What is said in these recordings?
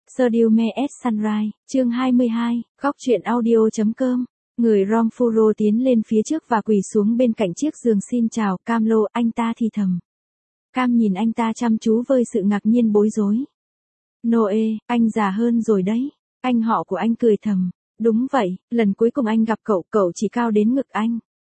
Sedume at Sunrise, chương 22, góc truyện audio.com. Người Romfuro tiến lên phía trước và quỳ xuống bên cạnh chiếc giường. Xin chào, Camlo, anh ta thì thầm. Cam nhìn anh ta chăm chú với sự ngạc nhiên bối rối. Noe, anh già hơn rồi đấy. Anh họ của anh cười thầm. Đúng vậy, lần cuối cùng anh gặp cậu, cậu chỉ cao đến ngực anh.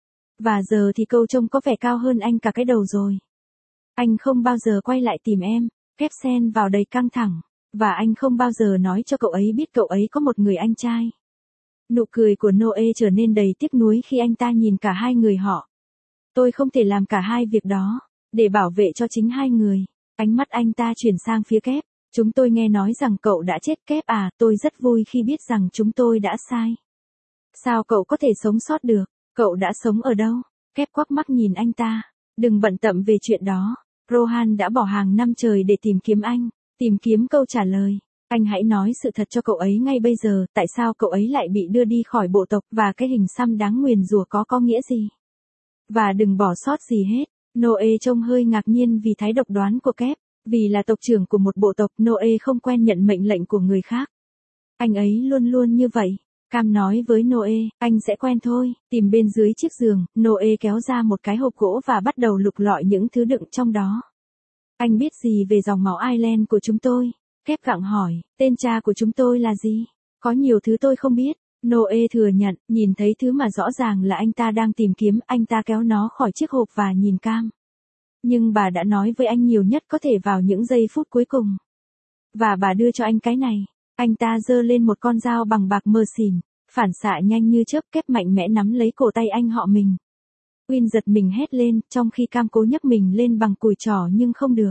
Và giờ thì cậu trông có vẻ cao hơn anh cả cái đầu rồi. Anh không bao giờ quay lại tìm em, kép xen vào đầy căng thẳng. Và anh không bao giờ nói cho cậu ấy biết cậu ấy có một người anh trai. Nụ cười của Noe trở nên đầy tiếc nuối khi anh ta nhìn cả hai người họ. Tôi không thể làm cả hai việc đó, để bảo vệ cho chính hai người. Ánh mắt anh ta chuyển sang phía Kép. Chúng tôi nghe nói rằng cậu đã chết. Kép à, tôi rất vui khi biết rằng chúng tôi đã sai. Sao cậu có thể sống sót được? Cậu đã sống ở đâu? Kép quắc mắt nhìn anh ta. Đừng bận tâm về chuyện đó. Rohan đã bỏ hàng năm trời để tìm kiếm anh. Tìm kiếm câu trả lời. Anh hãy nói sự thật cho cậu ấy ngay bây giờ, tại sao cậu ấy lại bị đưa đi khỏi bộ tộc và cái hình xăm đáng nguyền rủa có nghĩa gì? Và đừng bỏ sót gì hết. Noe trông hơi ngạc nhiên vì thái độc đoán của Kép. Vì là tộc trưởng của một bộ tộc, Noe không quen nhận mệnh lệnh của người khác. Anh ấy luôn luôn như vậy. Cam nói với Noe, anh sẽ quen thôi. Tìm bên dưới chiếc giường, Noe kéo ra một cái hộp gỗ và bắt đầu lục lọi những thứ đựng trong đó. Anh biết gì về dòng máu Ireland của chúng tôi? Kép gặng hỏi, tên cha của chúng tôi là gì? Có nhiều thứ tôi không biết. Noe thừa nhận, nhìn thấy thứ mà rõ ràng là anh ta đang tìm kiếm, anh ta kéo nó khỏi chiếc hộp và nhìn Cam. Nhưng bà đã nói với anh nhiều nhất có thể vào những giây phút cuối cùng. Và bà đưa cho anh cái này. Anh ta giơ lên một con dao bằng bạc mờ xỉn, phản xạ nhanh như chớp. Kép mạnh mẽ nắm lấy cổ tay anh họ mình. Win giật mình hét lên, trong khi Cam cố nhấc mình lên bằng cùi trỏ nhưng không được.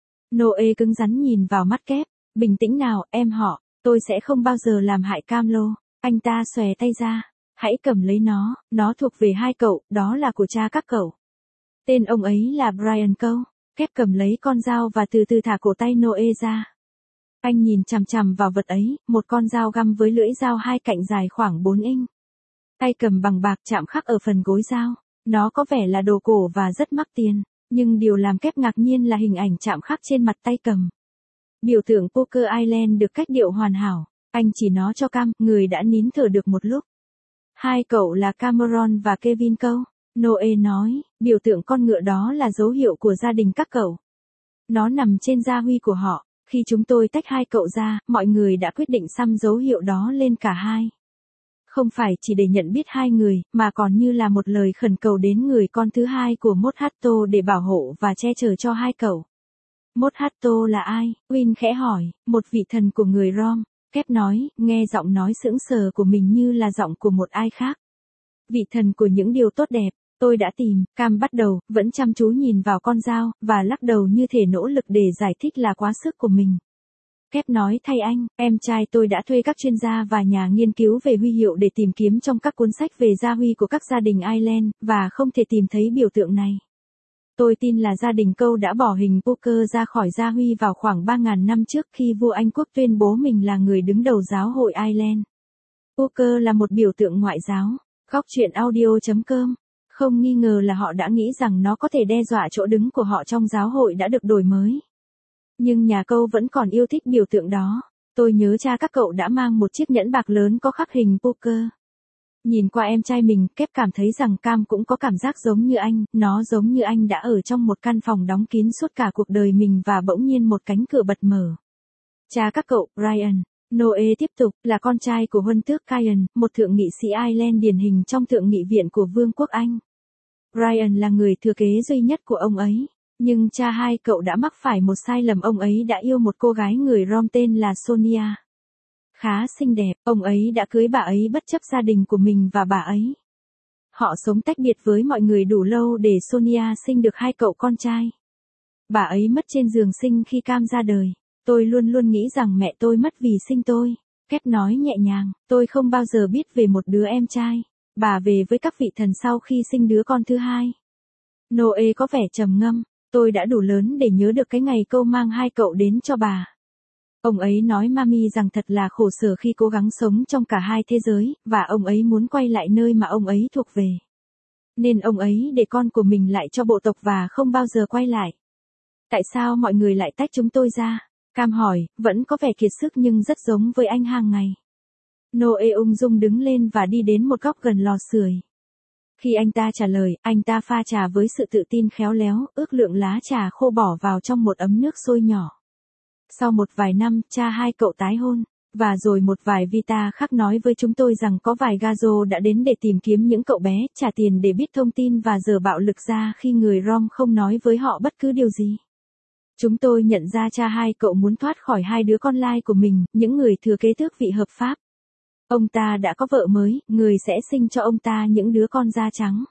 Noe cứng rắn nhìn vào mắt Kép. Bình tĩnh nào, em họ, tôi sẽ không bao giờ làm hại Camlo. Anh ta xòe tay ra. Hãy cầm lấy nó thuộc về hai cậu, đó là của cha các cậu. Tên ông ấy là Brian Câu. Kép cầm lấy con dao và từ từ thả cổ tay Noe ra. Anh nhìn chằm chằm vào vật ấy, một con dao găm với lưỡi dao hai cạnh dài khoảng 4 inch. Tay cầm bằng bạc chạm khắc ở phần gối dao. Nó có vẻ là đồ cổ và rất mắc tiền, nhưng điều làm Kép ngạc nhiên là hình ảnh chạm khắc trên mặt tay cầm. Biểu tượng Poker Island được cách điệu hoàn hảo. Anh chỉ nó cho Cam, người đã nín thở được một lúc. Hai cậu là Cameron và Kevin Câu. Noe nói, biểu tượng con ngựa đó là dấu hiệu của gia đình các cậu. Nó nằm trên gia huy của họ. Khi chúng tôi tách hai cậu ra, mọi người đã quyết định xăm dấu hiệu đó lên cả hai. Không phải chỉ để nhận biết hai người, mà còn như là một lời khẩn cầu đến người con thứ hai của Mothato để bảo hộ và che chở cho hai cậu. Mothato là ai? Win khẽ hỏi. Một vị thần của người Rom. Kép nói, nghe giọng nói sững sờ của mình như là giọng của một ai khác. Vị thần của những điều tốt đẹp. Tôi đã tìm. Cam bắt đầu, vẫn chăm chú nhìn vào con dao, và lắc đầu như thể nỗ lực để giải thích là quá sức của mình. Kép nói thay anh, em trai tôi đã thuê các chuyên gia và nhà nghiên cứu về huy hiệu để tìm kiếm trong các cuốn sách về gia huy của các gia đình Ireland, và không thể tìm thấy biểu tượng này. Tôi tin là gia đình Câu đã bỏ hình Poker ra khỏi gia huy vào khoảng 3.000 năm trước khi vua Anh Quốc tuyên bố mình là người đứng đầu giáo hội Ireland. Poker là một biểu tượng ngoại giáo. Góc truyện audio.com. Không nghi ngờ là họ đã nghĩ rằng nó có thể đe dọa chỗ đứng của họ trong giáo hội đã được đổi mới. Nhưng nhà Câu vẫn còn yêu thích biểu tượng đó. Tôi nhớ cha các cậu đã mang một chiếc nhẫn bạc lớn có khắc hình Poker. Nhìn qua em trai mình, Kép cảm thấy rằng Cam cũng có cảm giác giống như anh, nó giống như anh đã ở trong một căn phòng đóng kín suốt cả cuộc đời mình và bỗng nhiên một cánh cửa bật mở. Cha các cậu, Brian. Noe tiếp tục, là con trai của huân tước Kyan, một thượng nghị sĩ Ireland điển hình trong thượng nghị viện của Vương quốc Anh. Brian là người thừa kế duy nhất của ông ấy. Nhưng cha hai cậu đã mắc phải một sai lầm, ông ấy đã yêu một cô gái người Rom tên là Sonia. Khá xinh đẹp, ông ấy đã cưới bà ấy bất chấp gia đình của mình và bà ấy. Họ sống tách biệt với mọi người đủ lâu để Sonia sinh được hai cậu con trai. Bà ấy mất trên giường sinh khi Cam ra đời. Tôi luôn luôn nghĩ rằng mẹ tôi mất vì sinh tôi. Kép nói nhẹ nhàng, tôi không bao giờ biết về một đứa em trai. Bà về với các vị thần sau khi sinh đứa con thứ hai. Noe có vẻ trầm ngâm. Tôi đã đủ lớn để nhớ được cái ngày Câu mang hai cậu đến cho bà. Ông ấy nói Mami rằng thật là khổ sở khi cố gắng sống trong cả hai thế giới, và ông ấy muốn quay lại nơi mà ông ấy thuộc về. Nên ông ấy để con của mình lại cho bộ tộc và không bao giờ quay lại. Tại sao mọi người lại tách chúng tôi ra? Cam hỏi, vẫn có vẻ kiệt sức nhưng rất giống với anh hàng ngày. Noe ung dung đứng lên và đi đến một góc gần lò sưởi. Khi anh ta trả lời, anh ta pha trà với sự tự tin khéo léo, ước lượng lá trà khô bỏ vào trong một ấm nước sôi nhỏ. Sau một vài năm, cha hai cậu tái hôn. Và rồi một vài Vita khác nói với chúng tôi rằng có vài Gazo đã đến để tìm kiếm những cậu bé, trả tiền để biết thông tin và giờ bạo lực ra khi người Rom không nói với họ bất cứ điều gì. Chúng tôi nhận ra cha hai cậu muốn thoát khỏi hai đứa con lai của mình, những người thừa kế tước vị hợp pháp. Ông ta đã có vợ mới, người sẽ sinh cho ông ta những đứa con da trắng.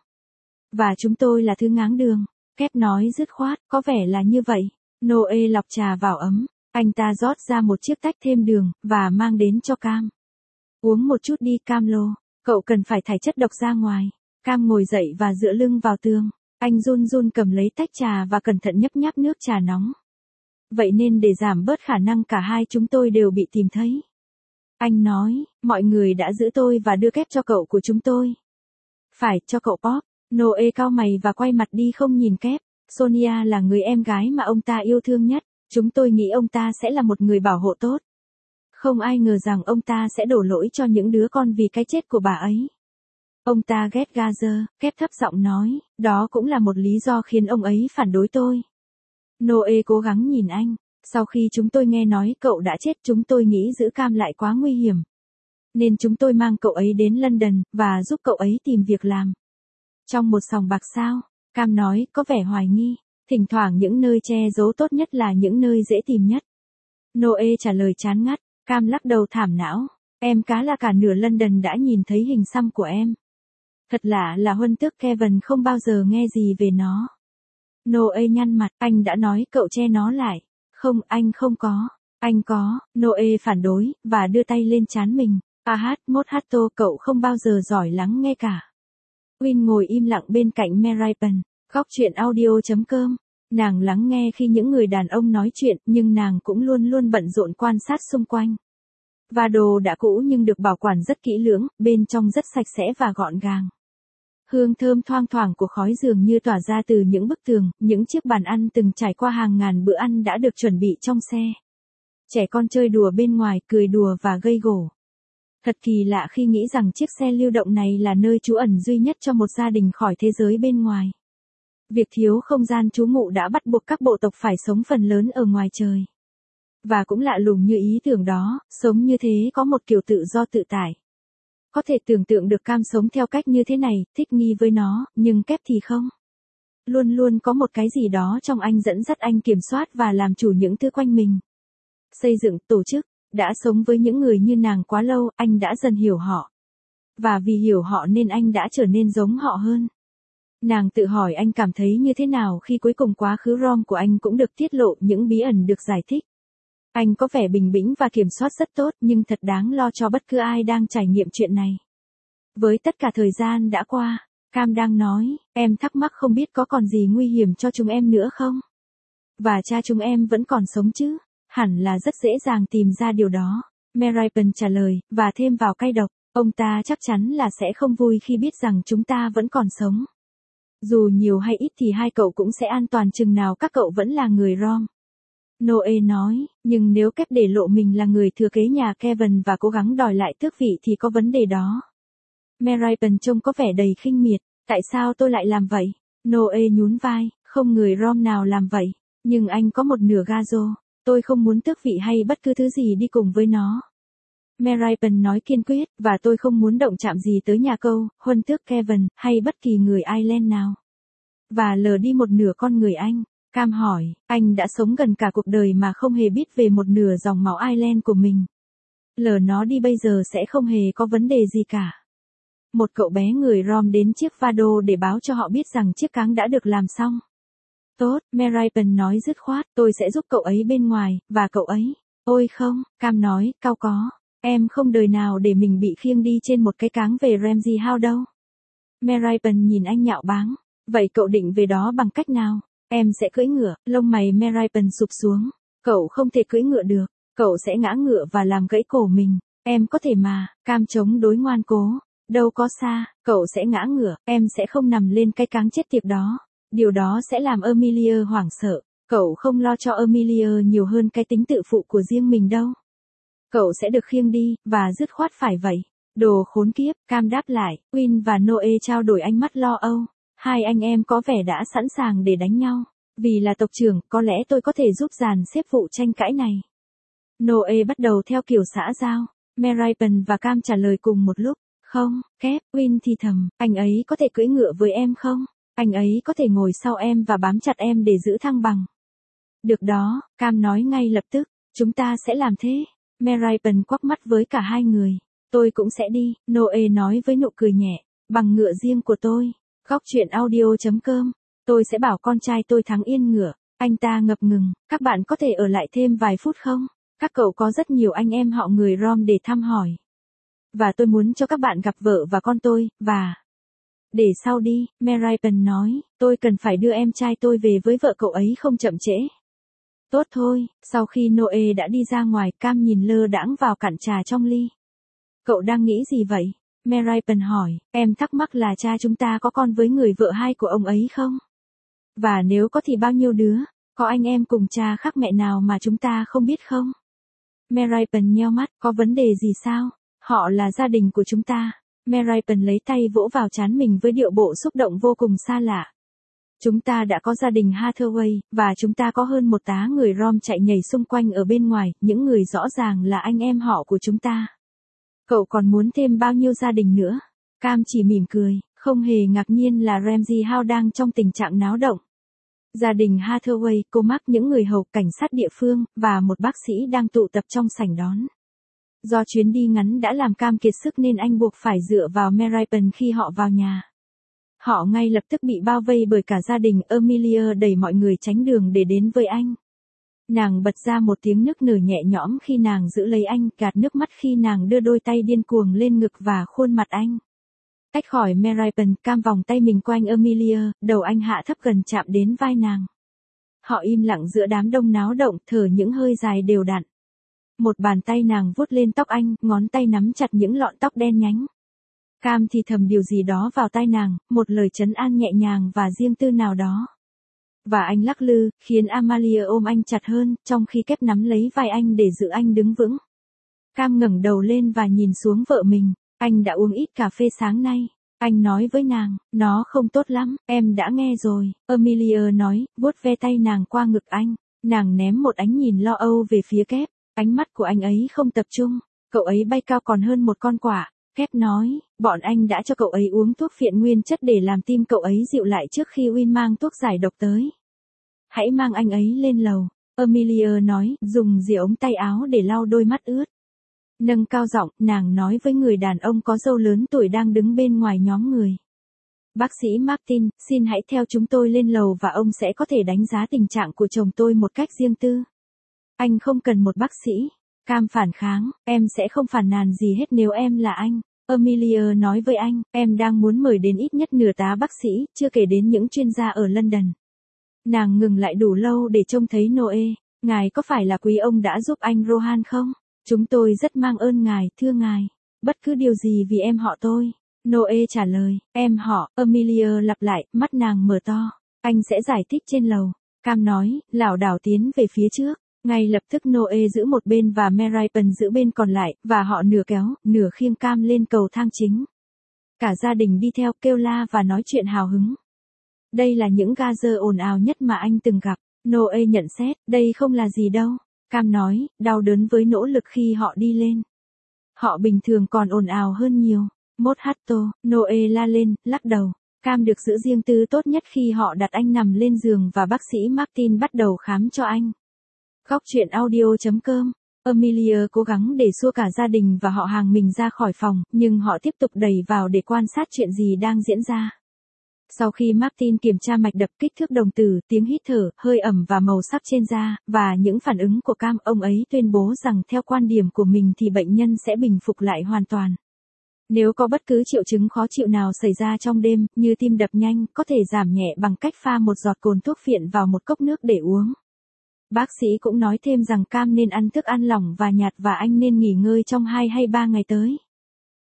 Và chúng tôi là thứ ngáng đường. Kép nói dứt khoát, có vẻ là như vậy. Noe lọc trà vào ấm. Anh ta rót ra một chiếc tách thêm đường, và mang đến cho Cam. Uống một chút đi Camlo, cậu cần phải thải chất độc ra ngoài. Cam ngồi dậy và dựa lưng vào tường. Anh run run cầm lấy tách trà và cẩn thận nhấp nháp nước trà nóng. Vậy nên để giảm bớt khả năng cả hai chúng tôi đều bị tìm thấy. Anh nói, mọi người đã giữ tôi và đưa kép cho cậu của chúng tôi. Phải, cho cậu Pop. Noe cau mày và quay mặt đi không nhìn kép. Sonia là người em gái mà ông ta yêu thương nhất. Chúng tôi nghĩ ông ta sẽ là một người bảo hộ tốt. Không ai ngờ rằng ông ta sẽ đổ lỗi cho những đứa con vì cái chết của bà ấy. Ông ta ghét Gazer, kép thấp giọng nói, đó cũng là một lý do khiến ông ấy phản đối tôi. Noe cố gắng nhìn anh. Sau khi chúng tôi nghe nói cậu đã chết, chúng tôi nghĩ giữ Cam lại quá nguy hiểm. Nên chúng tôi mang cậu ấy đến London, và giúp cậu ấy tìm việc làm. Trong một sòng bạc sao? Cam nói, có vẻ hoài nghi. Thỉnh thoảng những nơi che giấu tốt nhất là những nơi dễ tìm nhất. Noe trả lời chán ngắt. Cam lắc đầu thảm não. Em cá là cả nửa London đã nhìn thấy hình xăm của em. Thật lạ là huân tước Kevin không bao giờ nghe gì về nó. Noe nhăn mặt, anh đã nói cậu che nó lại. Không, anh không có. Anh có. Noe phản đối, và đưa tay lên trán mình. Mohato, cậu không bao giờ giỏi lắng nghe cả. Win ngồi im lặng bên cạnh Meripen. Góc chuyện audio.com. Nàng lắng nghe khi những người đàn ông nói chuyện, nhưng nàng cũng luôn luôn bận rộn quan sát xung quanh. Và đồ đã cũ nhưng được bảo quản rất kỹ lưỡng, bên trong rất sạch sẽ và gọn gàng. Hương thơm thoang thoảng của khói dường như tỏa ra từ những bức tường, những chiếc bàn ăn từng trải qua hàng ngàn bữa ăn đã được chuẩn bị trong xe. Trẻ con chơi đùa bên ngoài, cười đùa và gây gổ. Thật kỳ lạ khi nghĩ rằng chiếc xe lưu động này là nơi trú ẩn duy nhất cho một gia đình khỏi thế giới bên ngoài. Việc thiếu không gian trú ngụ đã bắt buộc các bộ tộc phải sống phần lớn ở ngoài trời. Và cũng lạ lùng như ý tưởng đó, sống như thế có một kiểu tự do tự tại. Có thể tưởng tượng được Cam sống theo cách như thế này, thích nghi với nó, nhưng kép thì không. Luôn luôn có một cái gì đó trong anh dẫn dắt anh kiểm soát và làm chủ những thứ quanh mình. Xây dựng, tổ chức, đã sống với những người như nàng quá lâu, anh đã dần hiểu họ. Và vì hiểu họ nên anh đã trở nên giống họ hơn. Nàng tự hỏi anh cảm thấy như thế nào khi cuối cùng quá khứ Rom của anh cũng được tiết lộ, những bí ẩn được giải thích. Anh có vẻ bình tĩnh và kiểm soát rất tốt, nhưng thật đáng lo cho bất cứ ai đang trải nghiệm chuyện này. Với tất cả thời gian đã qua, Cam đang nói, em thắc mắc không biết có còn gì nguy hiểm cho chúng em nữa không? Và cha chúng em vẫn còn sống chứ? Hẳn là rất dễ dàng tìm ra điều đó. Meripen trả lời, và thêm vào cay độc, ông ta chắc chắn là sẽ không vui khi biết rằng chúng ta vẫn còn sống. Dù nhiều hay ít thì hai cậu cũng sẽ an toàn chừng nào các cậu vẫn là người Rom. Noe nói, nhưng nếu kép để lộ mình là người thừa kế nhà Kevin và cố gắng đòi lại tước vị thì có vấn đề đó. Meripen trông có vẻ đầy khinh miệt, tại sao tôi lại làm vậy? Noe nhún vai, không người Rom nào làm vậy, nhưng anh có một nửa Gazo, tôi không muốn tước vị hay bất cứ thứ gì đi cùng với nó. Meripen nói kiên quyết, và tôi không muốn động chạm gì tới nhà câu, huân tước Kevin, hay bất kỳ người Ireland nào. Và lờ đi một nửa con người anh. Cam hỏi, anh đã sống gần cả cuộc đời mà không hề biết về một nửa dòng máu Ireland của mình. Lờ nó đi bây giờ sẽ không hề có vấn đề gì cả. Một cậu bé người Rom đến chiếc Vado để báo cho họ biết rằng chiếc cáng đã được làm xong. Tốt, Meripen nói dứt khoát, tôi sẽ giúp cậu ấy bên ngoài, và cậu ấy. Ôi không, Cam nói, cao có. Em không đời nào để mình bị khiêng đi trên một cái cáng về Ramsey House đâu. Meripen nhìn anh nhạo báng. Vậy cậu định về đó bằng cách nào? Em sẽ cưỡi ngựa, lông mày Meripen sụp xuống. Cậu không thể cưỡi ngựa được, cậu sẽ ngã ngựa và làm gãy cổ mình. Em có thể mà, Cam chống đối ngoan cố. Đâu có xa, cậu sẽ ngã ngựa, em sẽ không nằm lên cái cáng chết tiệt đó. Điều đó sẽ làm Amelia hoảng sợ. Cậu không lo cho Amelia nhiều hơn cái tính tự phụ của riêng mình đâu. Cậu sẽ được khiêng đi, và dứt khoát phải vậy. Đồ khốn kiếp, Cam đáp lại. Win và Noe trao đổi ánh mắt lo âu. Hai anh em có vẻ đã sẵn sàng để đánh nhau. Vì là tộc trưởng, có lẽ tôi có thể giúp dàn xếp vụ tranh cãi này. Noe bắt đầu theo kiểu xã giao. Merapen và Cam trả lời cùng một lúc. Không, Kép, Win thì thầm, anh ấy có thể cưỡi ngựa với em không? Anh ấy có thể ngồi sau em và bám chặt em để giữ thăng bằng. Được đó, Cam nói ngay lập tức, chúng ta sẽ làm thế. Merapen quắc mắt với cả hai người. Tôi cũng sẽ đi, Noe nói với nụ cười nhẹ, bằng ngựa riêng của tôi. Góc truyện audio.com. Tôi sẽ bảo con trai tôi thắng yên ngựa. Anh ta ngập ngừng, các bạn có thể ở lại thêm vài phút không? Các cậu có rất nhiều anh em họ người Rom để thăm hỏi. Và tôi muốn cho các bạn gặp vợ và con tôi, và... Để sau đi, Merapen nói, tôi cần phải đưa em trai tôi về với vợ cậu ấy không chậm trễ. Tốt thôi, sau khi Noe đã đi ra ngoài, Cam nhìn lơ đãng vào cạn trà trong ly. Cậu đang nghĩ gì vậy? Merapen hỏi, em thắc mắc là cha chúng ta có con với người vợ hai của ông ấy không? Và nếu có thì bao nhiêu đứa? Có anh em cùng cha khác mẹ nào mà chúng ta không biết không? Merapen nheo mắt, có vấn đề gì sao? Họ là gia đình của chúng ta. Merapen lấy tay vỗ vào trán mình với điệu bộ xúc động vô cùng xa lạ. Chúng ta đã có gia đình Hathaway, và chúng ta có hơn một tá người Rom chạy nhảy xung quanh ở bên ngoài, những người rõ ràng là anh em họ của chúng ta. Cậu còn muốn thêm bao nhiêu gia đình nữa? Cam chỉ mỉm cười, không hề ngạc nhiên là Ramsey House đang trong tình trạng náo động. Gia đình Hathaway, cô Mark, những người hầu, cảnh sát địa phương, và một bác sĩ đang tụ tập trong sảnh đón. Do chuyến đi ngắn đã làm Cam kiệt sức nên anh buộc phải dựa vào Merapen khi họ vào nhà. Họ ngay lập tức bị bao vây bởi cả gia đình. Amelia đẩy mọi người tránh đường để đến với anh. Nàng bật ra một tiếng nức nở nhẹ nhõm khi nàng giữ lấy anh, gạt nước mắt khi nàng đưa đôi tay điên cuồng lên ngực và khuôn mặt anh. Tách khỏi Merapen, Cam vòng tay mình quanh Amelia, đầu anh hạ thấp gần chạm đến vai nàng. Họ im lặng giữa đám đông náo động, thở những hơi dài đều đặn. Một bàn tay nàng vuốt lên tóc anh, ngón tay nắm chặt những lọn tóc đen nhánh. Cam thì thầm điều gì đó vào tai nàng, một lời trấn an nhẹ nhàng và riêng tư nào đó. Và anh lắc lư, khiến Amalia ôm anh chặt hơn, trong khi Kép nắm lấy vai anh để giữ anh đứng vững. Cam ngẩng đầu lên và nhìn xuống vợ mình. Anh đã uống ít cà phê sáng nay. Anh nói với nàng, nó không tốt lắm, em đã nghe rồi. Amelia nói, vuốt ve tay nàng qua ngực anh. Nàng ném một ánh nhìn lo âu về phía Kép. Ánh mắt của anh ấy không tập trung. Cậu ấy bay cao còn hơn một con quạ. Kép nói, bọn anh đã cho cậu ấy uống thuốc phiện nguyên chất để làm tim cậu ấy dịu lại trước khi Win mang thuốc giải độc tới. Hãy mang anh ấy lên lầu. Amelia nói, dùng dìa ống tay áo để lau đôi mắt ướt. Nâng cao giọng, nàng nói với người đàn ông có râu lớn tuổi đang đứng bên ngoài nhóm người. Bác sĩ Martin, xin hãy theo chúng tôi lên lầu và ông sẽ có thể đánh giá tình trạng của chồng tôi một cách riêng tư. Anh không cần một bác sĩ. Cam phản kháng, em sẽ không phàn nàn gì hết nếu em là anh. Amelia nói với anh, em đang muốn mời đến ít nhất nửa tá bác sĩ, chưa kể đến những chuyên gia ở London. Nàng ngừng lại đủ lâu để trông thấy Noe. Ngài có phải là quý ông đã giúp anh Rohan không? Chúng tôi rất mang ơn ngài, thưa ngài. Bất cứ điều gì vì em họ tôi. Noe trả lời, em họ. Amelia lặp lại, mắt nàng mở to. Anh sẽ giải thích trên lầu. Cam nói, lảo đảo tiến về phía trước. Ngay lập tức Noe giữ một bên và Merapen giữ bên còn lại, và họ nửa kéo, nửa khiêng Cam lên cầu thang chính. Cả gia đình đi theo, kêu la và nói chuyện hào hứng. Đây là những gazer ồn ào nhất mà anh từng gặp. Noe nhận xét, đây không là gì đâu. Cam nói, đau đớn với nỗ lực khi họ đi lên. Họ bình thường còn ồn ào hơn nhiều. Mốt hatto, Noe la lên, lắc đầu. Cam được giữ riêng tư tốt nhất khi họ đặt anh nằm lên giường và bác sĩ Martin bắt đầu khám cho anh. Góc truyện audio.com. Amelia cố gắng để xua cả gia đình và họ hàng mình ra khỏi phòng, nhưng họ tiếp tục đẩy vào để quan sát chuyện gì đang diễn ra. Sau khi Martin kiểm tra mạch đập, kích thước đồng tử, tiếng hít thở, hơi ẩm và màu sắc trên da, và những phản ứng của Cam, ông ấy tuyên bố rằng theo quan điểm của mình thì bệnh nhân sẽ bình phục lại hoàn toàn. Nếu có bất cứ triệu chứng khó chịu nào xảy ra trong đêm, như tim đập nhanh, có thể giảm nhẹ bằng cách pha một giọt cồn thuốc phiện vào một cốc nước để uống. Bác sĩ cũng nói thêm rằng Cam nên ăn thức ăn lỏng và nhạt và anh nên nghỉ ngơi trong 2 hay 3 ngày tới.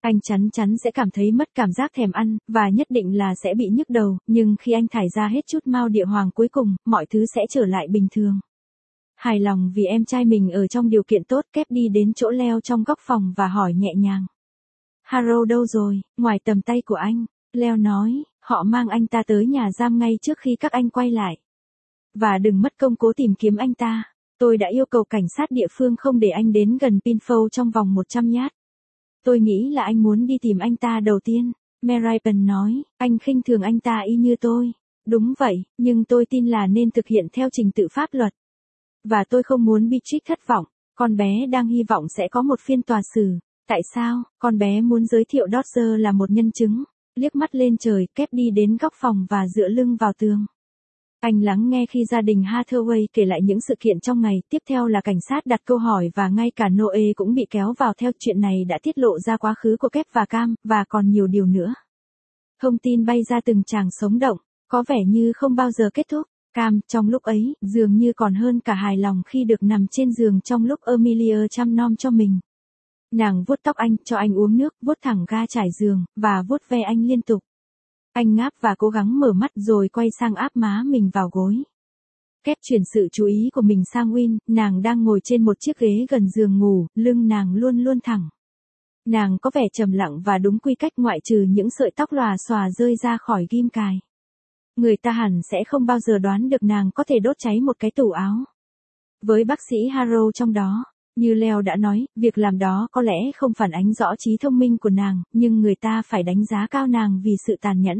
Anh chắn chắn sẽ cảm thấy mất cảm giác thèm ăn, và nhất định là sẽ bị nhức đầu, nhưng khi anh thải ra hết chút mao địa hoàng cuối cùng, mọi thứ sẽ trở lại bình thường. Hài lòng vì em trai mình ở trong điều kiện tốt, Kép đi đến chỗ Leo trong góc phòng và hỏi nhẹ nhàng. Harrow đâu rồi, ngoài tầm tay của anh? Leo nói, họ mang anh ta tới nhà giam ngay trước khi các anh quay lại. Và đừng mất công cố tìm kiếm anh ta. Tôi đã yêu cầu cảnh sát địa phương không để anh đến gần Pinfold trong vòng 100 yard. Tôi nghĩ là anh muốn đi tìm anh ta đầu tiên. Meripen nói, anh khinh thường anh ta y như tôi. Đúng vậy, nhưng tôi tin là nên thực hiện theo trình tự pháp luật. Và tôi không muốn Beatrix thất vọng. Con bé đang hy vọng sẽ có một phiên tòa xử. Tại sao? Con bé muốn giới thiệu Dodger là một nhân chứng. Liếc mắt lên trời, Kép đi đến góc phòng và dựa lưng vào tường. Anh lắng nghe khi gia đình Hathaway kể lại những sự kiện trong ngày, tiếp theo là cảnh sát đặt câu hỏi và ngay cả Noe cũng bị kéo vào theo. Chuyện này đã tiết lộ ra quá khứ của Kép và Cam, và còn nhiều điều nữa. Thông tin bay ra từng tràng sống động, có vẻ như không bao giờ kết thúc. Cam, trong lúc ấy, dường như còn hơn cả hài lòng khi được nằm trên giường trong lúc Amelia chăm nom cho mình. Nàng vuốt tóc anh, cho anh uống nước, vuốt thẳng ga trải giường, và vuốt ve anh liên tục. Anh ngáp và cố gắng mở mắt rồi quay sang áp má mình vào gối. Kép chuyển sự chú ý của mình sang Win, nàng đang ngồi trên một chiếc ghế gần giường ngủ, lưng nàng luôn luôn thẳng. Nàng có vẻ trầm lặng và đúng quy cách ngoại trừ những sợi tóc lòa xòa rơi ra khỏi ghim cài. Người ta hẳn sẽ không bao giờ đoán được nàng có thể đốt cháy một cái tủ áo. Với bác sĩ Harrow trong đó, như Leo đã nói, việc làm đó có lẽ không phản ánh rõ trí thông minh của nàng, nhưng người ta phải đánh giá cao nàng vì sự tàn nhẫn.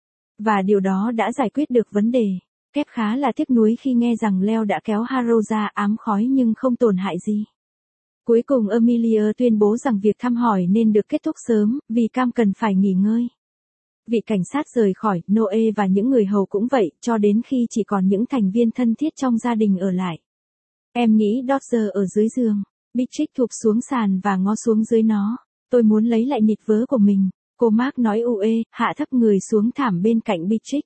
Và điều đó đã giải quyết được vấn đề. Kép khá là tiếc nuối khi nghe rằng Leo đã kéo Harrow ra ám khói nhưng không tổn hại gì. Cuối cùng Amelia tuyên bố rằng việc thăm hỏi nên được kết thúc sớm, vì Cam cần phải nghỉ ngơi. Vị cảnh sát rời khỏi, Noe và những người hầu cũng vậy, cho đến khi chỉ còn những thành viên thân thiết trong gia đình ở lại. Em nghĩ Dodger ở dưới giường. Beatrix thụp xuống sàn và ngó xuống dưới nó. Tôi muốn lấy lại nịt vớ của mình. Cô Mark nói uê, hạ thấp người xuống thảm bên cạnh Beatrix.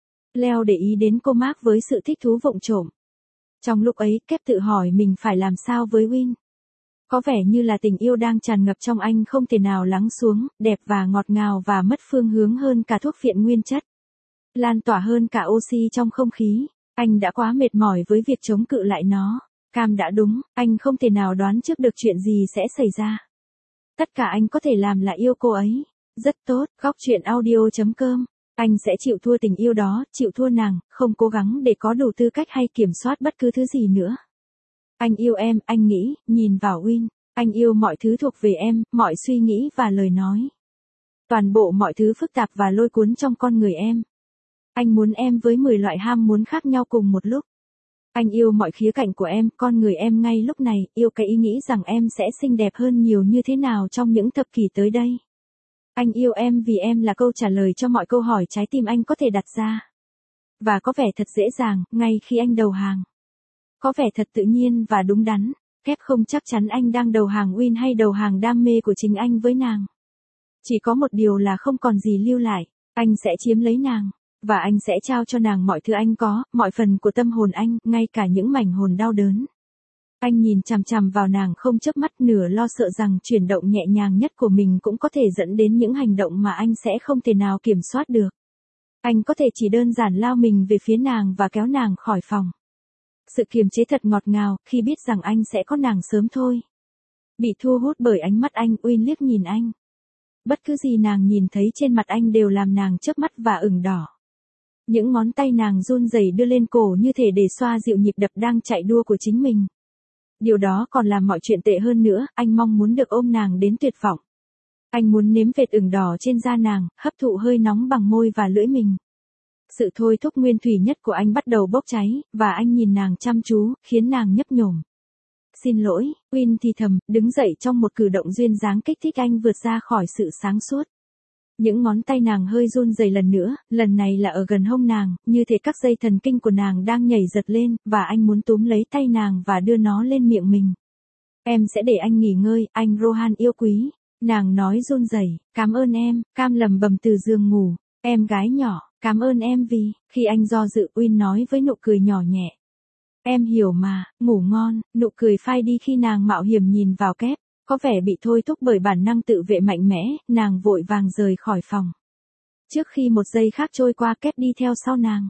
Leo để ý đến cô Mark với sự thích thú vụng trộm. Trong lúc ấy, Kép tự hỏi mình phải làm sao với Win. Có vẻ như là tình yêu đang tràn ngập trong anh không thể nào lắng xuống, đẹp và ngọt ngào và mất phương hướng hơn cả thuốc phiện nguyên chất. Lan tỏa hơn cả oxy trong không khí. Anh đã quá mệt mỏi với việc chống cự lại nó. Cam đã đúng, anh không thể nào đoán trước được chuyện gì sẽ xảy ra. Tất cả anh có thể làm là yêu cô ấy. Rất tốt, góc truyện audio.com. Anh sẽ chịu thua tình yêu đó, chịu thua nàng, không cố gắng để có đủ tư cách hay kiểm soát bất cứ thứ gì nữa. Anh yêu em, anh nghĩ, nhìn vào Win. Anh yêu mọi thứ thuộc về em, mọi suy nghĩ và lời nói. Toàn bộ mọi thứ phức tạp và lôi cuốn trong con người em. Anh muốn em với 10 loại ham muốn khác nhau cùng một lúc. Anh yêu mọi khía cạnh của em, con người em ngay lúc này, yêu cái ý nghĩ rằng em sẽ xinh đẹp hơn nhiều như thế nào trong những thập kỷ tới đây. Anh yêu em vì em là câu trả lời cho mọi câu hỏi trái tim anh có thể đặt ra. Và có vẻ thật dễ dàng, ngay khi anh đầu hàng. Có vẻ thật tự nhiên và đúng đắn. Kép không chắc chắn anh đang đầu hàng Win hay đầu hàng đam mê của chính anh với nàng. Chỉ có một điều là không còn gì lưu lại. Anh sẽ chiếm lấy nàng. Và anh sẽ trao cho nàng mọi thứ anh có, mọi phần của tâm hồn anh, ngay cả những mảnh hồn đau đớn. Anh nhìn chằm chằm vào nàng không chớp mắt, nửa lo sợ rằng chuyển động nhẹ nhàng nhất của mình cũng có thể dẫn đến những hành động mà anh sẽ không thể nào kiểm soát được. Anh có thể chỉ đơn giản lao mình về phía nàng và kéo nàng khỏi phòng. Sự kiềm chế thật ngọt ngào, khi biết rằng anh sẽ có nàng sớm thôi. Bị thu hút bởi ánh mắt anh, Win liếc nhìn anh. Bất cứ gì nàng nhìn thấy trên mặt anh đều làm nàng chớp mắt và ửng đỏ. Những ngón tay nàng run rẩy đưa lên cổ như thể để xoa dịu nhịp đập đang chạy đua của chính mình. Điều đó còn làm mọi chuyện tệ hơn nữa, anh mong muốn được ôm nàng đến tuyệt vọng. Anh muốn nếm vệt ửng đỏ trên da nàng, hấp thụ hơi nóng bằng môi và lưỡi mình. Sự thôi thúc nguyên thủy nhất của anh bắt đầu bốc cháy, và anh nhìn nàng chăm chú, khiến nàng nhấp nhổm. Xin lỗi, Win thì thầm, đứng dậy trong một cử động duyên dáng kích thích anh vượt ra khỏi sự sáng suốt. Những ngón tay nàng hơi run rẩy lần nữa, lần này là ở gần hông nàng, như thể các dây thần kinh của nàng đang nhảy giật lên, và anh muốn túm lấy tay nàng và đưa nó lên miệng mình. Em sẽ để anh nghỉ ngơi, anh Rohan yêu quý. Nàng nói run rẩy, cảm ơn em, Cam lầm bầm từ giường ngủ. Em gái nhỏ, cảm ơn em vì, khi anh do dự, Win nói với nụ cười nhỏ nhẹ. Em hiểu mà, ngủ ngon, nụ cười phai đi khi nàng mạo hiểm nhìn vào Kép. Có vẻ bị thôi thúc bởi bản năng tự vệ mạnh mẽ, nàng vội vàng rời khỏi phòng. Trước khi một giây khác trôi qua, Kép đi theo sau nàng.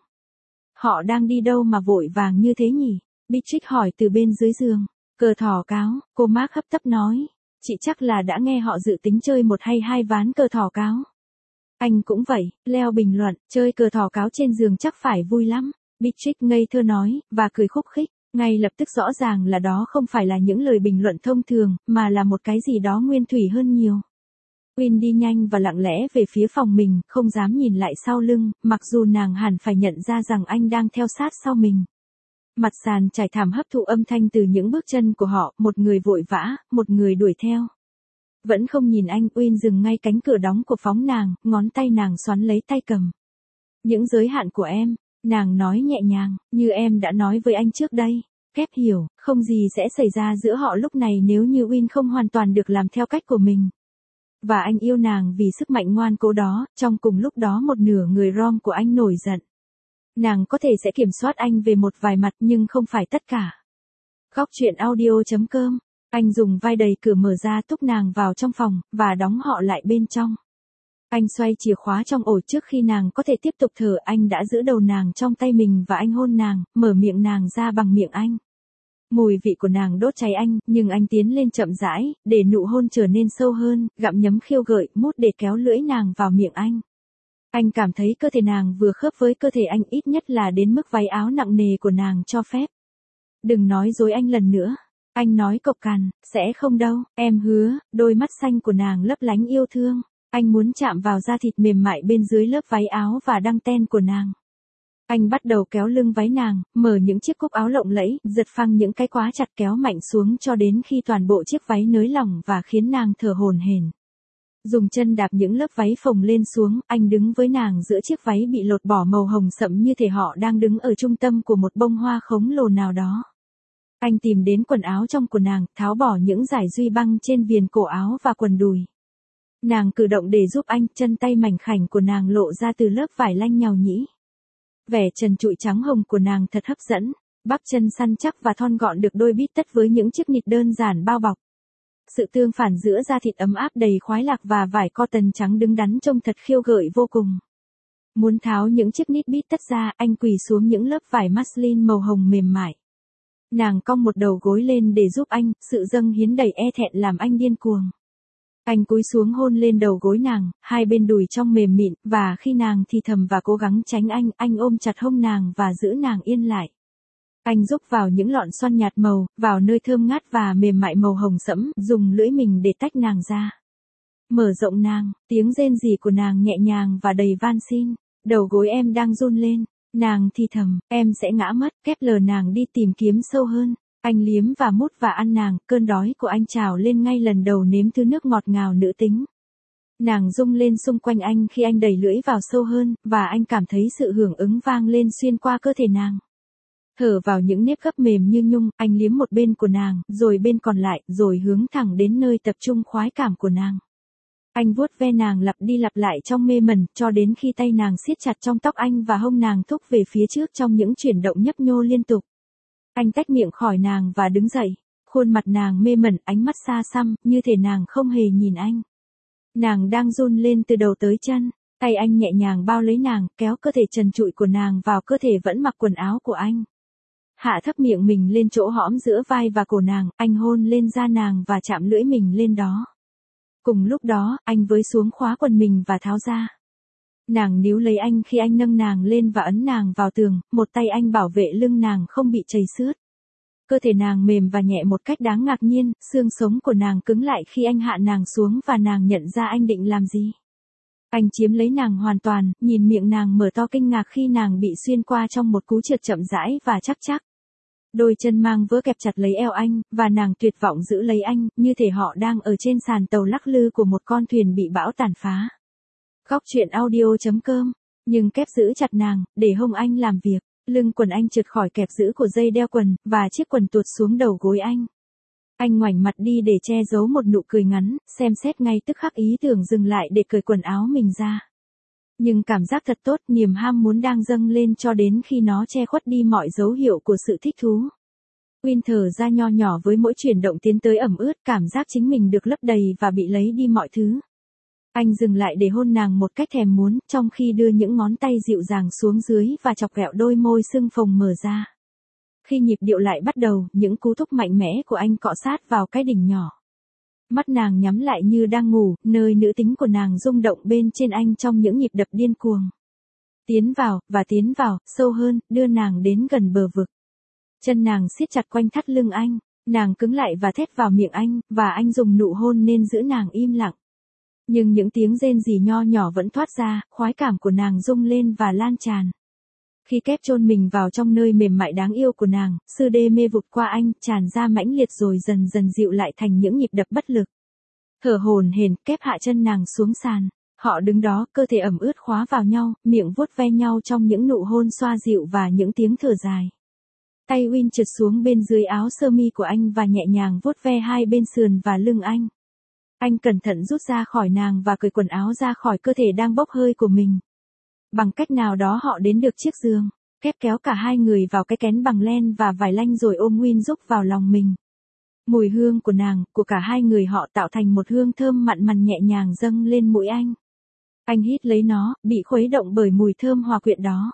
Họ đang đi đâu mà vội vàng như thế nhỉ? Beatrix hỏi từ bên dưới giường. Cờ thỏ cáo, cô Mark hấp tấp nói. Chị chắc là đã nghe họ dự tính chơi một hay hai ván cờ thỏ cáo. Anh cũng vậy, Leo bình luận, chơi cờ thỏ cáo trên giường chắc phải vui lắm. Beatrix ngây thơ nói, và cười khúc khích. Ngay lập tức rõ ràng là đó không phải là những lời bình luận thông thường, mà là một cái gì đó nguyên thủy hơn nhiều. Win đi nhanh và lặng lẽ về phía phòng mình, không dám nhìn lại sau lưng, mặc dù nàng hẳn phải nhận ra rằng anh đang theo sát sau mình. Mặt sàn trải thảm hấp thụ âm thanh từ những bước chân của họ, một người vội vã, một người đuổi theo. Vẫn không nhìn anh, Win dừng ngay cánh cửa đóng của phóng nàng, ngón tay nàng xoắn lấy tay cầm. Những giới hạn của em, nàng nói nhẹ nhàng, như em đã nói với anh trước đây. Kép hiểu, không gì sẽ xảy ra giữa họ lúc này nếu như Win không hoàn toàn được làm theo cách của mình. Và anh yêu nàng vì sức mạnh ngoan cố đó, trong cùng lúc đó một nửa người Rom của anh nổi giận. Nàng có thể sẽ kiểm soát anh về một vài mặt nhưng không phải tất cả. Góc truyện audio.com. Anh dùng vai đầy cửa mở ra túc nàng vào trong phòng, và đóng họ lại bên trong. Anh xoay chìa khóa trong ổ trước khi nàng có thể tiếp tục thở, anh đã giữ đầu nàng trong tay mình và anh hôn nàng, mở miệng nàng ra bằng miệng anh. Mùi vị của nàng đốt cháy anh, nhưng anh tiến lên chậm rãi, để nụ hôn trở nên sâu hơn, gặm nhấm khiêu gợi, mút để kéo lưỡi nàng vào miệng anh. Anh cảm thấy cơ thể nàng vừa khớp với cơ thể anh, ít nhất là đến mức váy áo nặng nề của nàng cho phép. Đừng nói dối anh lần nữa. Anh nói cộc cằn, sẽ không đâu, em hứa. Đôi mắt xanh của nàng lấp lánh yêu thương. Anh muốn chạm vào da thịt mềm mại bên dưới lớp váy áo và đăng ten của nàng. Anh bắt đầu kéo lưng váy nàng, mở những chiếc cúc áo lộng lẫy, giật phăng những cái quá chặt, kéo mạnh xuống cho đến khi toàn bộ chiếc váy nới lỏng và khiến nàng thở hổn hển. Dùng chân đạp những lớp váy phồng lên xuống, anh đứng với nàng giữa chiếc váy bị lột bỏ màu hồng sậm, như thể họ đang đứng ở trung tâm của một bông hoa khổng lồ nào đó. Anh tìm đến quần áo trong của nàng, tháo bỏ những dải duy băng trên viền cổ áo và quần đùi. Nàng cử động để giúp anh, chân tay mảnh khảnh của nàng lộ ra từ lớp vải lanh nhàu nhĩ. Vẻ trần trụi trắng hồng của nàng thật hấp dẫn, bắp chân săn chắc và thon gọn được đôi bít tất với những chiếc nịt đơn giản bao bọc. Sự tương phản giữa da thịt ấm áp đầy khoái lạc và vải cotton trắng đứng đắn trông thật khiêu gợi vô cùng. Muốn tháo những chiếc nít bít tất ra, anh quỳ xuống những lớp vải muslin màu hồng mềm mại. Nàng cong một đầu gối lên để giúp anh, sự dâng hiến đầy e thẹn làm anh điên cuồng. Anh cúi xuống hôn lên đầu gối nàng, hai bên đùi trong mềm mịn, và khi nàng thì thầm và cố gắng tránh anh ôm chặt hông nàng và giữ nàng yên lại. Anh rúc vào những lọn xoăn nhạt màu, vào nơi thơm ngát và mềm mại màu hồng sẫm, dùng lưỡi mình để tách nàng ra. Mở rộng nàng, tiếng rên rỉ của nàng nhẹ nhàng và đầy van xin. Đầu gối em đang run lên. Nàng thì thầm, em sẽ ngã mất. Kép lờ nàng đi tìm kiếm sâu hơn. Anh liếm và mút và ăn nàng, cơn đói của anh trào lên ngay lần đầu nếm thứ nước ngọt ngào nữ tính. Nàng rung lên xung quanh anh khi anh đẩy lưỡi vào sâu hơn, và anh cảm thấy sự hưởng ứng vang lên xuyên qua cơ thể nàng. Thở vào những nếp gấp mềm như nhung, anh liếm một bên của nàng, rồi bên còn lại, rồi hướng thẳng đến nơi tập trung khoái cảm của nàng. Anh vuốt ve nàng lặp đi lặp lại trong mê mẩn, cho đến khi tay nàng siết chặt trong tóc anh và hông nàng thúc về phía trước trong những chuyển động nhấp nhô liên tục. Anh tách miệng khỏi nàng và đứng dậy. Khuôn mặt nàng mê mẩn, ánh mắt xa xăm, như thể nàng không hề nhìn anh. Nàng đang run lên từ đầu tới chân. Tay anh nhẹ nhàng bao lấy nàng, kéo cơ thể trần trụi của nàng vào cơ thể vẫn mặc quần áo của anh. Hạ thấp miệng mình lên chỗ hõm giữa vai và cổ nàng, anh hôn lên da nàng và chạm lưỡi mình lên đó. Cùng lúc đó, anh với xuống khóa quần mình và tháo ra. Nàng níu lấy anh khi anh nâng nàng lên và ấn nàng vào tường, một tay anh bảo vệ lưng nàng không bị trầy xước. Cơ thể nàng mềm và nhẹ một cách đáng ngạc nhiên, xương sống của nàng cứng lại khi anh hạ nàng xuống và nàng nhận ra anh định làm gì. Anh chiếm lấy nàng hoàn toàn, nhìn miệng nàng mở to kinh ngạc khi nàng bị xuyên qua trong một cú trượt chậm rãi và chắc chắc. Đôi chân mang vớ kẹp chặt lấy eo anh, và nàng tuyệt vọng giữ lấy anh, như thể họ đang ở trên sàn tàu lắc lư của một con thuyền bị bão tàn phá. Góc truyện audio.com. Nhưng Kép giữ chặt nàng, để hông anh làm việc. Lưng quần anh trượt khỏi kẹp giữ của dây đeo quần, và chiếc quần tuột xuống đầu gối anh. Anh ngoảnh mặt đi để che giấu một nụ cười ngắn, xem xét ngay tức khắc ý tưởng dừng lại để cởi quần áo mình ra. Nhưng cảm giác thật tốt, niềm ham muốn đang dâng lên cho đến khi nó che khuất đi mọi dấu hiệu của sự thích thú. Win thở ra nho nhỏ với mỗi chuyển động tiến tới ẩm ướt, cảm giác chính mình được lấp đầy và bị lấy đi mọi thứ. Anh dừng lại để hôn nàng một cách thèm muốn, trong khi đưa những ngón tay dịu dàng xuống dưới và chọc ghẹo đôi môi sưng phồng mở ra. Khi nhịp điệu lại bắt đầu, những cú thúc mạnh mẽ của anh cọ sát vào cái đỉnh nhỏ. Mắt nàng nhắm lại như đang ngủ, nơi nữ tính của nàng rung động bên trên anh trong những nhịp đập điên cuồng. Tiến vào, sâu hơn, đưa nàng đến gần bờ vực. Chân nàng siết chặt quanh thắt lưng anh, nàng cứng lại và thét vào miệng anh, và anh dùng nụ hôn nên giữ nàng im lặng. Nhưng những tiếng rên rỉ nho nhỏ vẫn thoát ra, khoái cảm của nàng rung lên và lan tràn. Khi Kép chôn mình vào trong nơi mềm mại đáng yêu của nàng, sự đê mê vụt qua anh, tràn ra mãnh liệt rồi dần dần dịu lại thành những nhịp đập bất lực. Thở hổn hển, Kép hạ chân nàng xuống sàn. Họ đứng đó, cơ thể ẩm ướt khóa vào nhau, miệng vuốt ve nhau trong những nụ hôn xoa dịu và những tiếng thở dài. Tay Win trượt xuống bên dưới áo sơ mi của anh và nhẹ nhàng vuốt ve hai bên sườn và lưng anh. Anh cẩn thận rút ra khỏi nàng và cởi quần áo ra khỏi cơ thể đang bốc hơi của mình. Bằng cách nào đó họ đến được chiếc giường. Kép kéo cả hai người vào cái kén bằng len và vải lanh rồi ôm Win rúc vào lòng mình. Mùi hương của nàng, của cả hai người họ tạo thành một hương thơm mặn mà nhẹ nhàng dâng lên mũi anh. Anh hít lấy nó, bị khuấy động bởi mùi thơm hòa quyện đó.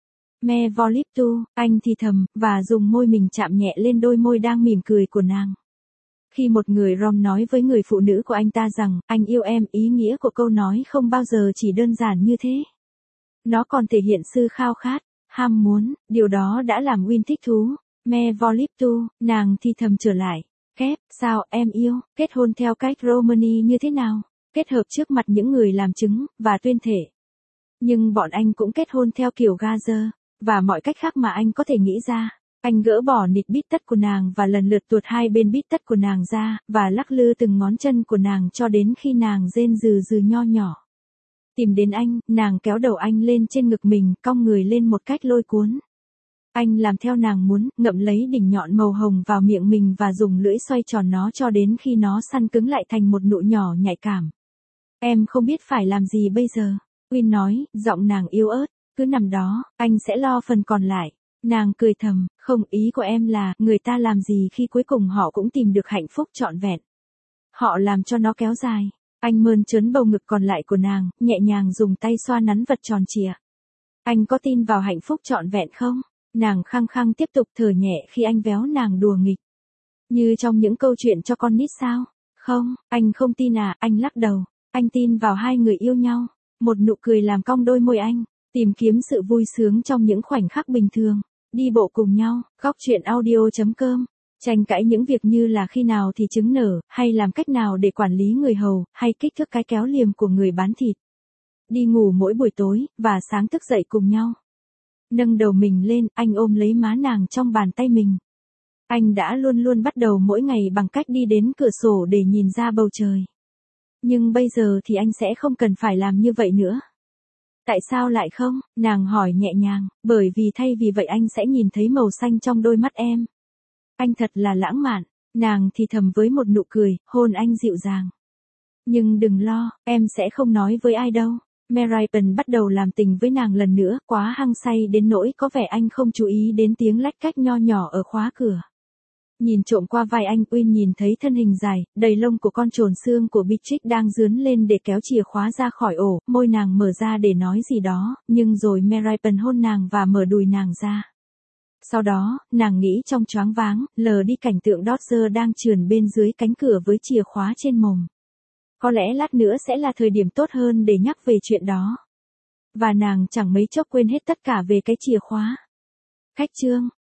Me volip tu, anh thì thầm, và dùng môi mình chạm nhẹ lên đôi môi đang mỉm cười của nàng. Khi một người Rom nói với người phụ nữ của anh ta rằng, anh yêu em, ý nghĩa của câu nói không bao giờ chỉ đơn giản như thế. Nó còn thể hiện sự khao khát, ham muốn, điều đó đã làm Win thích thú. Me volip tu, nàng thì thầm trở lại. Kép, sao, em yêu, kết hôn theo cách Romani như thế nào? Kết hợp trước mặt những người làm chứng, và tuyên thể. Nhưng bọn anh cũng kết hôn theo kiểu Gazer, và mọi cách khác mà anh có thể nghĩ ra. Anh gỡ bỏ nịt bít tất của nàng và lần lượt tuột hai bên bít tất của nàng ra, và lắc lư từng ngón chân của nàng cho đến khi nàng rên rừ rừ nho nhỏ. Tìm đến anh, nàng kéo đầu anh lên trên ngực mình, cong người lên một cách lôi cuốn. Anh làm theo nàng muốn, ngậm lấy đỉnh nhọn màu hồng vào miệng mình và dùng lưỡi xoay tròn nó cho đến khi nó săn cứng lại thành một nụ nhỏ nhạy cảm. Em không biết phải làm gì bây giờ, Win nói, giọng nàng yếu ớt, cứ nằm đó, anh sẽ lo phần còn lại. Nàng cười thầm, không, ý của em là, người ta làm gì khi cuối cùng họ cũng tìm được hạnh phúc trọn vẹn. Họ làm cho nó kéo dài. Anh mơn trớn bầu ngực còn lại của nàng, nhẹ nhàng dùng tay xoa nắn vật tròn trịa. Anh có tin vào hạnh phúc trọn vẹn không? Nàng khăng khăng tiếp tục thở nhẹ khi anh véo nàng đùa nghịch. Như trong những câu chuyện cho con nít sao? Không, anh không tin à, anh lắc đầu. Anh tin vào hai người yêu nhau. Một nụ cười làm cong đôi môi anh. Tìm kiếm sự vui sướng trong những khoảnh khắc bình thường. Đi bộ cùng nhau, góc chuyện audio.com. Tranh cãi những việc như là khi nào thì trứng nở, hay làm cách nào để quản lý người hầu, hay kích thước cái kéo liềm của người bán thịt. Đi ngủ mỗi buổi tối, và sáng thức dậy cùng nhau. Nâng đầu mình lên, anh ôm lấy má nàng trong bàn tay mình. Anh đã luôn luôn bắt đầu mỗi ngày bằng cách đi đến cửa sổ để nhìn ra bầu trời. Nhưng bây giờ thì anh sẽ không cần phải làm như vậy nữa. Tại sao lại không? Nàng hỏi nhẹ nhàng, bởi vì thay vì vậy anh sẽ nhìn thấy màu xanh trong đôi mắt em. Anh thật là lãng mạn, nàng thì thầm với một nụ cười, hôn anh dịu dàng. Nhưng đừng lo, em sẽ không nói với ai đâu. Meripen bắt đầu làm tình với nàng lần nữa, quá hăng say đến nỗi có vẻ anh không chú ý đến tiếng lách cách nho nhỏ ở khóa cửa. Nhìn trộm qua vai anh, Win nhìn thấy thân hình dài, đầy lông của con trồn xương của Beatrix đang dướn lên để kéo chìa khóa ra khỏi ổ, môi nàng mở ra để nói gì đó, nhưng rồi Meripen hôn nàng và mở đùi nàng ra. Sau đó, nàng nghĩ trong choáng váng, lờ đi cảnh tượng Dodger đang trườn bên dưới cánh cửa với chìa khóa trên mồm. Có lẽ lát nữa sẽ là thời điểm tốt hơn để nhắc về chuyện đó. Và nàng chẳng mấy chốc quên hết tất cả về cái chìa khóa. Khách chương